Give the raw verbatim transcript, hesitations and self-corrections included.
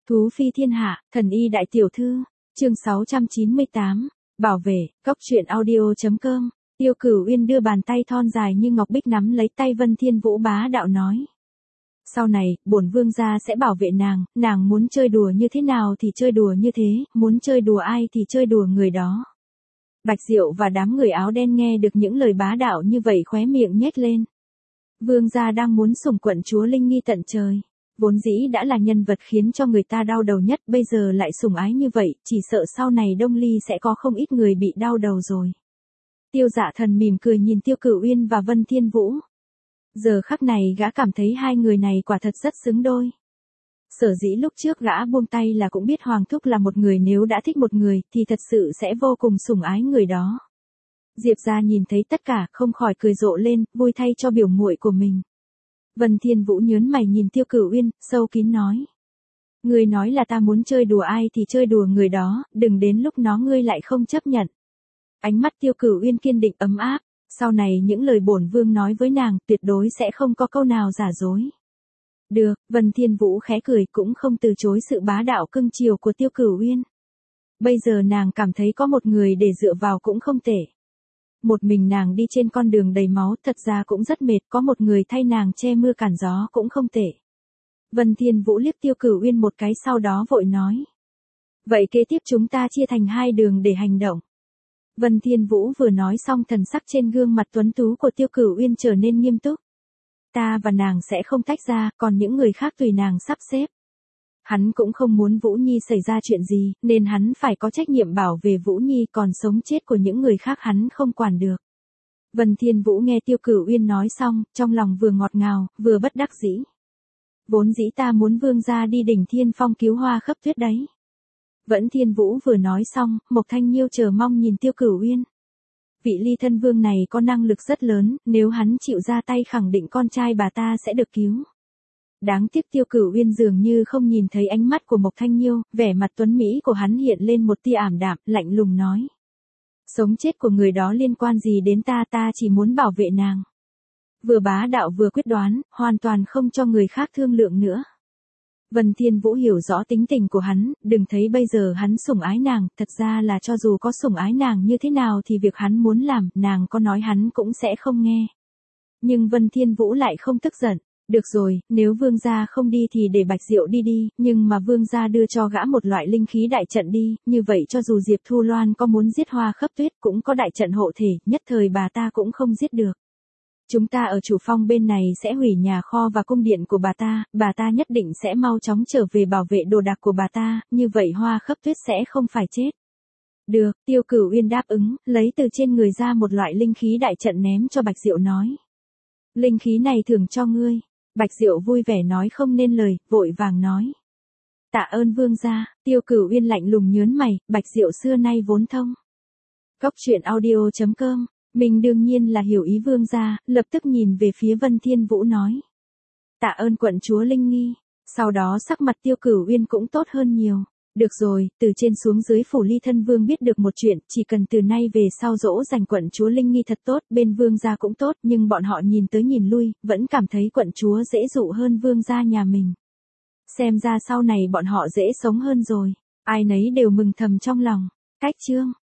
Thú phi thiên hạ, thần y đại tiểu thư, chương sáu trăm chín mươi tám, bảo vệ, cốc truyện audio.com, Tiêu Cửu Uyên đưa bàn tay thon dài như ngọc bích nắm lấy tay Vân Thiên Vũ bá đạo nói. Sau này, bổn vương gia sẽ bảo vệ nàng, nàng muốn chơi đùa như thế nào thì chơi đùa như thế, muốn chơi đùa ai thì chơi đùa người đó. Bạch Diệu và đám người áo đen nghe được những lời bá đạo như vậy khóe miệng nhếch lên. Vương gia đang muốn sủng quận chúa Linh Nghi tận trời. Vốn dĩ đã là nhân vật khiến cho người ta đau đầu nhất, bây giờ lại sủng ái như vậy, chỉ sợ sau này Đông Ly sẽ có không ít người bị đau đầu rồi. Tiêu Dạ Thần mỉm cười nhìn Tiêu Cửu Uyên và Vân Thiên Vũ. Giờ khắc này gã cảm thấy hai người này quả thật rất xứng đôi. Sở dĩ lúc trước gã buông tay là cũng biết Hoàng Thúc là một người nếu đã thích một người thì thật sự sẽ vô cùng sủng ái người đó. Diệp gia nhìn thấy tất cả không khỏi cười rộ lên, vui thay cho biểu muội của mình. Vân Thiên Vũ nhớn mày nhìn Tiêu Cửu Uyên, sâu kín nói. Ngươi nói là ta muốn chơi đùa ai thì chơi đùa người đó, đừng đến lúc nó ngươi lại không chấp nhận. Ánh mắt Tiêu Cửu Uyên kiên định ấm áp, sau này những lời bổn vương nói với nàng tuyệt đối sẽ không có câu nào giả dối. Được, Vân Thiên Vũ khẽ cười cũng không từ chối sự bá đạo cưng chiều của Tiêu Cửu Uyên. Bây giờ nàng cảm thấy có một người để dựa vào cũng không tệ. Một mình nàng đi trên con đường đầy máu thật ra cũng rất mệt, có một người thay nàng che mưa cản gió cũng không tệ. Vân Thiên Vũ liếc Tiêu Cửu Uyên một cái sau đó vội nói. Vậy kế tiếp chúng ta chia thành hai đường để hành động. Vân Thiên Vũ vừa nói xong thần sắc trên gương mặt tuấn tú của Tiêu Cửu Uyên trở nên nghiêm túc. Ta và nàng sẽ không tách ra, còn những người khác tùy nàng sắp xếp. Hắn cũng không muốn Vũ Nhi xảy ra chuyện gì, nên hắn phải có trách nhiệm bảo vệ Vũ Nhi, còn sống chết của những người khác hắn không quản được. Vân Thiên Vũ nghe Tiêu Cửu Uyên nói xong, trong lòng vừa ngọt ngào, vừa bất đắc dĩ. Vốn dĩ ta muốn vương gia đi đỉnh Thiên Phong cứu Hoa Khấp Tuyết đấy. Vẫn Thiên Vũ vừa nói xong, Mộc Thanh Nhiêu chờ mong nhìn Tiêu Cửu Uyên. Vị ly thân vương này có năng lực rất lớn, nếu hắn chịu ra tay khẳng định con trai bà ta sẽ được cứu. Đáng tiếc Tiêu Cửu Uyên dường như không nhìn thấy ánh mắt của Mộc Thanh Nhiêu, vẻ mặt tuấn mỹ của hắn hiện lên một tia ảm đạm, lạnh lùng nói. Sống chết của người đó liên quan gì đến ta, ta chỉ muốn bảo vệ nàng. Vừa bá đạo vừa quyết đoán, hoàn toàn không cho người khác thương lượng nữa. Vân Thiên Vũ hiểu rõ tính tình của hắn, đừng thấy bây giờ hắn sủng ái nàng, thật ra là cho dù có sủng ái nàng như thế nào thì việc hắn muốn làm, nàng có nói hắn cũng sẽ không nghe. Nhưng Vân Thiên Vũ lại không tức giận. Được rồi, nếu vương gia không đi thì để Bạch Diệu đi đi, nhưng mà vương gia đưa cho gã một loại linh khí đại trận đi, như vậy cho dù Diệp Thu Loan có muốn giết Hoa Khấp Tuyết cũng có đại trận hộ thể, nhất thời bà ta cũng không giết được. Chúng ta ở chủ phong bên này sẽ hủy nhà kho và cung điện của bà ta, bà ta nhất định sẽ mau chóng trở về bảo vệ đồ đạc của bà ta, như vậy Hoa Khấp Tuyết sẽ không phải chết. Được, Tiêu Cửu Uyên đáp ứng, lấy từ trên người ra một loại linh khí đại trận ném cho Bạch Diệu nói. Linh khí này thưởng cho ngươi. Bạch Diệu vui vẻ nói không nên lời, vội vàng nói. Tạ ơn vương gia. Tiêu Cửu Uyên lạnh lùng nhớn mày, Bạch Diệu xưa nay vốn thông. Cốc truyện audio.com, mình đương nhiên là hiểu ý vương gia, lập tức nhìn về phía Vân Thiên Vũ nói. Tạ ơn quận chúa Linh Nghi. Sau đó sắc mặt Tiêu Cửu Uyên cũng tốt hơn nhiều. Được rồi, từ trên xuống dưới phủ ly thân vương biết được một chuyện, chỉ cần từ nay về sau dỗ dành quận chúa Linh Nghi thật tốt, bên vương gia cũng tốt, nhưng bọn họ nhìn tới nhìn lui, vẫn cảm thấy quận chúa dễ dụ hơn vương gia nhà mình. Xem ra sau này bọn họ dễ sống hơn rồi, ai nấy đều mừng thầm trong lòng. Cách chương